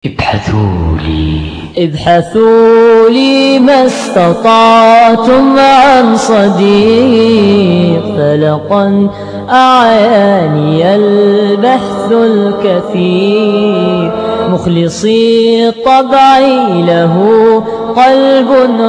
ابحثوا لي ما استطعتم عن صديق، فلقد أعياني البحث الكثير، مخلصي الطبع له قلب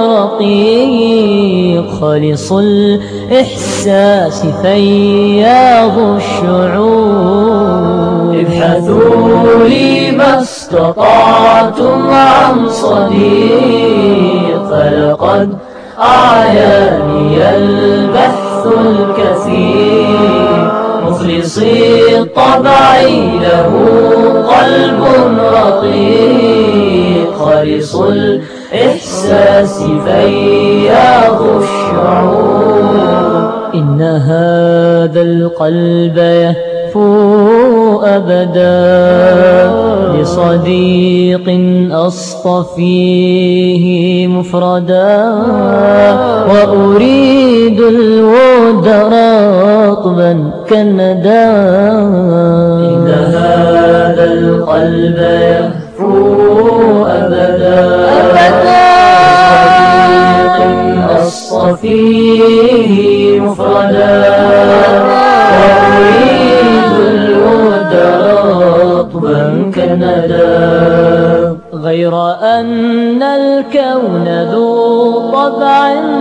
رقيق، خالص الإحساس فياض الشعور. ابحثوا لي ما استطعتم عن صديق، فلقد أعياني البحث الكثير، مخلصي الطبع له قلب رقيق، خالص الإحساس فياض الشعور. إن هذا القلب يهفو أبدا لصديق أصطفيه مفردا، وأريد الود رطبا كالندى. إن هذا القلب يهفو أبدا لصديق أصطفيه مفردا، وأريد الود رطبا كالندى. غير أن الكون ذو طبع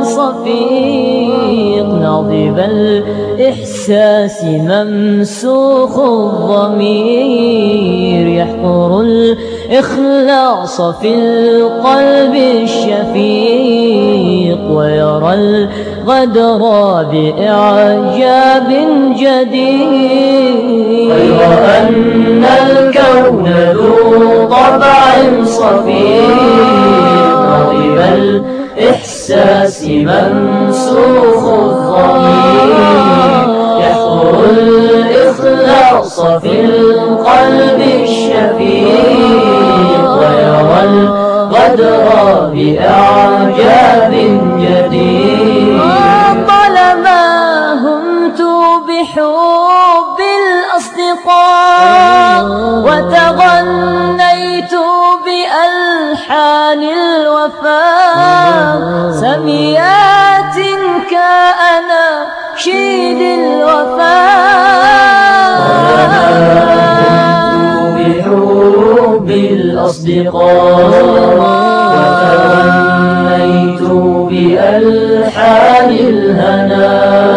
صفيق، ناضب الإحساس ممسوخ الضمير، يحقر الإخلاص في القلب الشفيق، ويرى الغدر بإعجاب جديد. غير أن الكون ذو طبع صفيق، ناضب الإحساس ممسوخ الضمير، يحقر الإخلاص في القلب الشفيق، ويرى الغدر بإعجاب جديد. طالما همت بحب الأصدقاء، وتغنيت بألحان الوفاء، سميات كأناشيد الوفاء. بحب الأصدقاء، وتغنيت بألحان الهنا،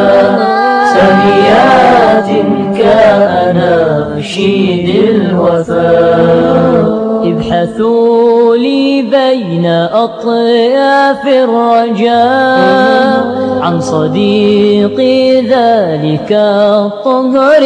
سميات كأناشيد الوفاء. ابحثوا لي بين أطياف الرجاء عن صديقي ذلك الطهر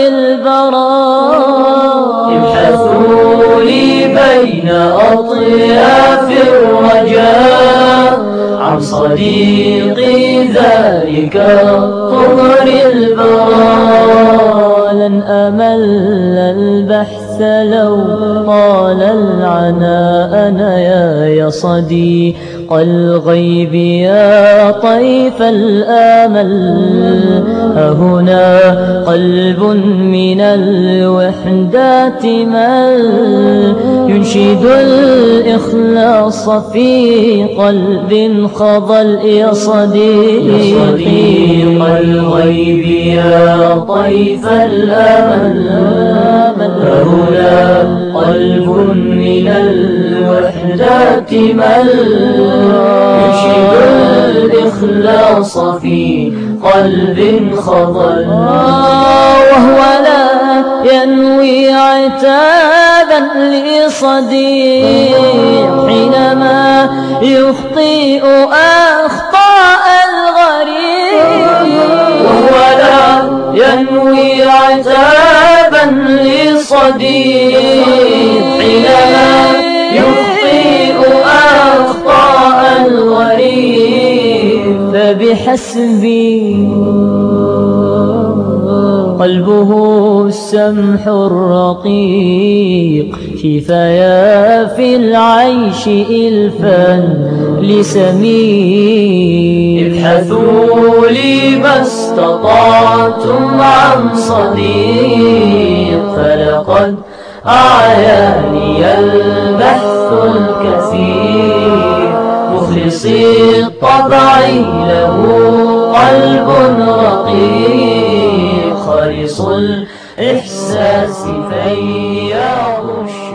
البراء. ابحثوا لي بين أطياف الرجاء عن صديقي ذلك الطهر البراء. لن أمل البحث لو طال العناء، أنا يا صديق الغيب يا طيف الآمل، هنا قلب من الوحدات مل، ينشد الإخلاص في قلب خضل. يا صديق الغيب يا طيف الآمل، هنا قلب من الوحدات مل، ينشد الإخلاص في قلب خضل. وهو لا ينوي عتابا لصديق حينما يخطئ أخطاء الغريب، وهو لا ينوي عتابا لصديق حينما يخطئ أخطاء الغريب. فبحسبي قلبه السمح الرقيق، في فيافي العيش إلفا لسمير. ابحثوا لي ما استطعتم عن صديق، فلقد أعياني البحث الكثير، مخلصي الطبع له قلب رقيق، خالص الإحساس فياض الشعور.